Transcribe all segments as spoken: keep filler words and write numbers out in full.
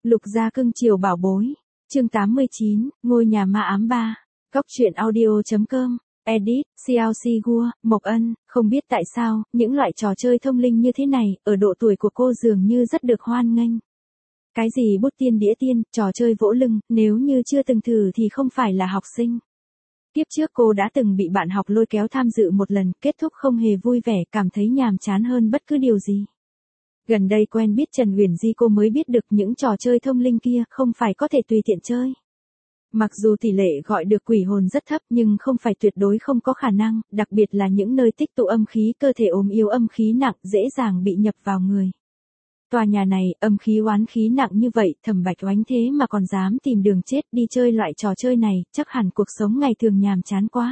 Lục gia cưng chiều bảo bối. Chương tám mươi chín, ngôi nhà ma ám ba. Góc truyện audio chấm com. Edit, xê lờ xê Gua, Mộc Ân, không biết tại sao, những loại trò chơi thông linh như thế này, ở độ tuổi của cô dường như rất được hoan nghênh. Cái gì bút tiên đĩa tiên, trò chơi vỗ lưng, nếu như chưa từng thử thì không phải là học sinh. Kiếp trước cô đã từng bị bạn học lôi kéo tham dự một lần, kết thúc không hề vui vẻ, cảm thấy nhàm chán hơn bất cứ điều gì. Gần đây quen biết Trần Uyển Di cô mới biết được những trò chơi thông linh kia không phải có thể tùy tiện chơi. Mặc dù tỷ lệ gọi được quỷ hồn rất thấp nhưng không phải tuyệt đối không có khả năng, đặc biệt là những nơi tích tụ âm khí, cơ thể ốm yếu âm khí nặng dễ dàng bị nhập vào người. Tòa nhà này, âm khí oán khí nặng như vậy, Thẩm Bạch Oánh thế mà còn dám tìm đường chết đi chơi loại trò chơi này, chắc hẳn cuộc sống ngày thường nhàm chán quá.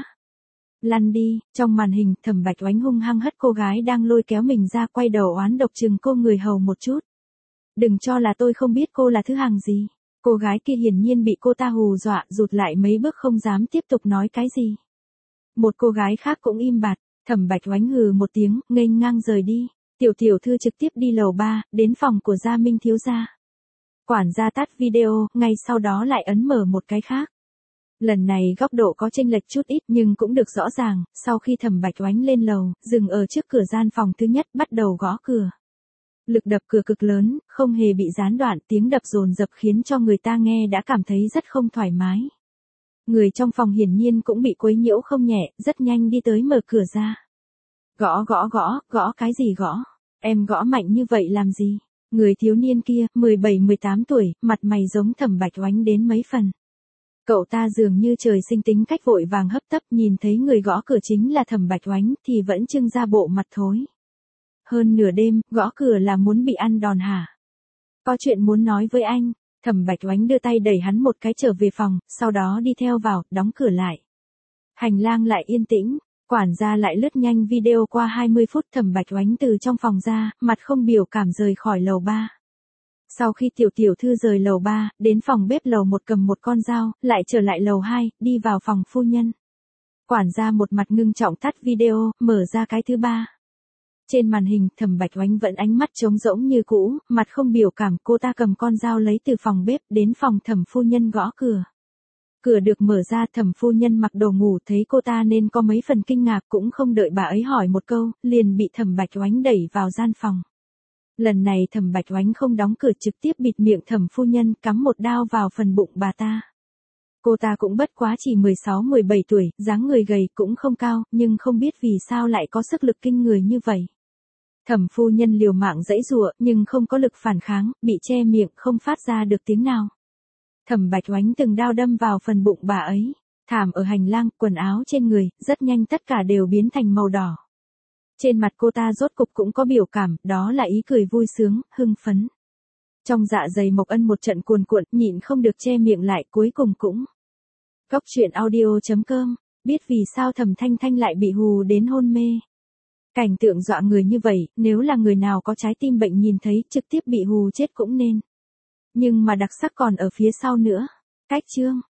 Lăn đi, trong màn hình, Thẩm Bạch Oánh hung hăng hất cô gái đang lôi kéo mình ra, quay đầu oán độc chừng cô người hầu một chút. Đừng cho là tôi không biết cô là thứ hàng gì. Cô gái kia hiển nhiên bị cô ta hù dọa, rụt lại mấy bước không dám tiếp tục nói cái gì. Một cô gái khác cũng im bặt, Thẩm Bạch Oánh hừ một tiếng, nghênh ngang rời đi. Tiểu tiểu thư trực tiếp đi lầu ba, đến phòng của Gia Minh thiếu gia. Quản gia tắt video, ngay sau đó lại ấn mở một cái khác. Lần này góc độ có chênh lệch chút ít nhưng cũng được rõ ràng, sau khi Thẩm Bạch Oánh lên lầu, dừng ở trước cửa gian phòng thứ nhất, bắt đầu gõ cửa. Lực đập cửa cực lớn, không hề bị gián đoạn, tiếng đập dồn dập khiến cho người ta nghe đã cảm thấy rất không thoải mái. Người trong phòng hiển nhiên cũng bị quấy nhiễu không nhẹ, rất nhanh đi tới mở cửa ra. Gõ gõ gõ, gõ cái gì gõ? Em gõ mạnh như vậy làm gì? Người thiếu niên kia, mười bảy mười tám tuổi, mặt mày giống Thẩm Bạch Oánh đến mấy phần. Cậu ta dường như trời sinh tính cách vội vàng hấp tấp, nhìn thấy người gõ cửa chính là Thẩm Bạch Oánh thì vẫn trưng ra bộ mặt thối. Hơn nửa đêm, gõ cửa là muốn bị ăn đòn hả? Có chuyện muốn nói với anh. Thẩm Bạch Oánh đưa tay đẩy hắn một cái trở về phòng, sau đó đi theo vào, đóng cửa lại. Hành lang lại yên tĩnh, quản gia lại lướt nhanh video qua hai mươi phút. Thẩm Bạch Oánh từ trong phòng ra, mặt không biểu cảm rời khỏi lầu ba. Sau khi tiểu tiểu thư rời lầu ba, đến phòng bếp lầu một cầm một con dao, lại trở lại lầu hai, đi vào phòng phu nhân. Quản gia một mặt ngưng trọng tắt video, mở ra cái thứ ba. Trên màn hình, Thẩm Bạch Oánh vẫn ánh mắt trống rỗng như cũ, mặt không biểu cảm, cô ta cầm con dao lấy từ phòng bếp, đến phòng Thẩm phu nhân gõ cửa. Cửa được mở ra, Thẩm phu nhân mặc đồ ngủ, thấy cô ta nên có mấy phần kinh ngạc, cũng không đợi bà ấy hỏi một câu, liền bị Thẩm Bạch Oánh đẩy vào gian phòng. Lần này Thẩm Bạch Oánh không đóng cửa, trực tiếp bịt miệng Thẩm phu nhân, cắm một đao vào phần bụng bà ta. Cô ta cũng bất quá chỉ mười sáu mười bảy tuổi, dáng người gầy cũng không cao, nhưng không biết vì sao lại có sức lực kinh người như vậy. Thẩm phu nhân liều mạng giãy giụa, nhưng không có lực phản kháng, bị che miệng, không phát ra được tiếng nào. Thẩm Bạch Oánh từng đao đâm vào phần bụng bà ấy, thảm ở hành lang, quần áo trên người, rất nhanh tất cả đều biến thành màu đỏ. Trên mặt cô ta rốt cục cũng có biểu cảm, đó là ý cười vui sướng, hưng phấn. Trong dạ dày Mộc Ân một trận cuồn cuộn, nhịn không được che miệng lại, cuối cùng cũng. Góc truyện audio chấm com, biết vì sao Thẩm Thanh Thanh lại bị hù đến hôn mê. Cảnh tượng dọa người như vậy, nếu là người nào có trái tim bệnh nhìn thấy, trực tiếp bị hù chết cũng nên. Nhưng mà đặc sắc còn ở phía sau nữa. Cách chương.